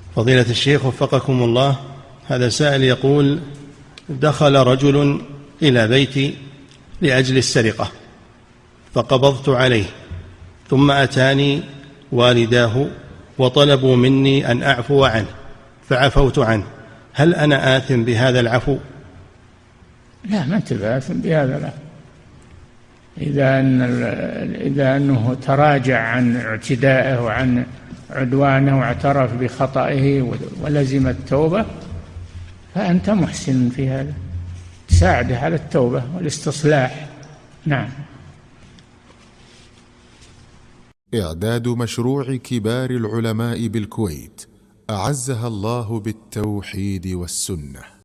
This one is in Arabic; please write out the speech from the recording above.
فضيلة الشيخ وفقكم الله، هذا سائل يقول: دخل رجل إلى بيتي لأجل السرقة فقبضت عليه، ثم أتاني والداه وطلبوا مني أن أعفو عنه فعفوت عنه، هل أنا آثم بهذا العفو؟ لا، ما أنت آثم بهذا العفو إذا أنه تراجع عن اعتدائه وعن عدوانه واعترف بخطئه ولزم التوبة، فأنت محسن في هذا، تساعده على التوبة والاستصلاح. نعم. إعداد مشروع كبار العلماء بالكويت أعزها الله بالتوحيد والسنة.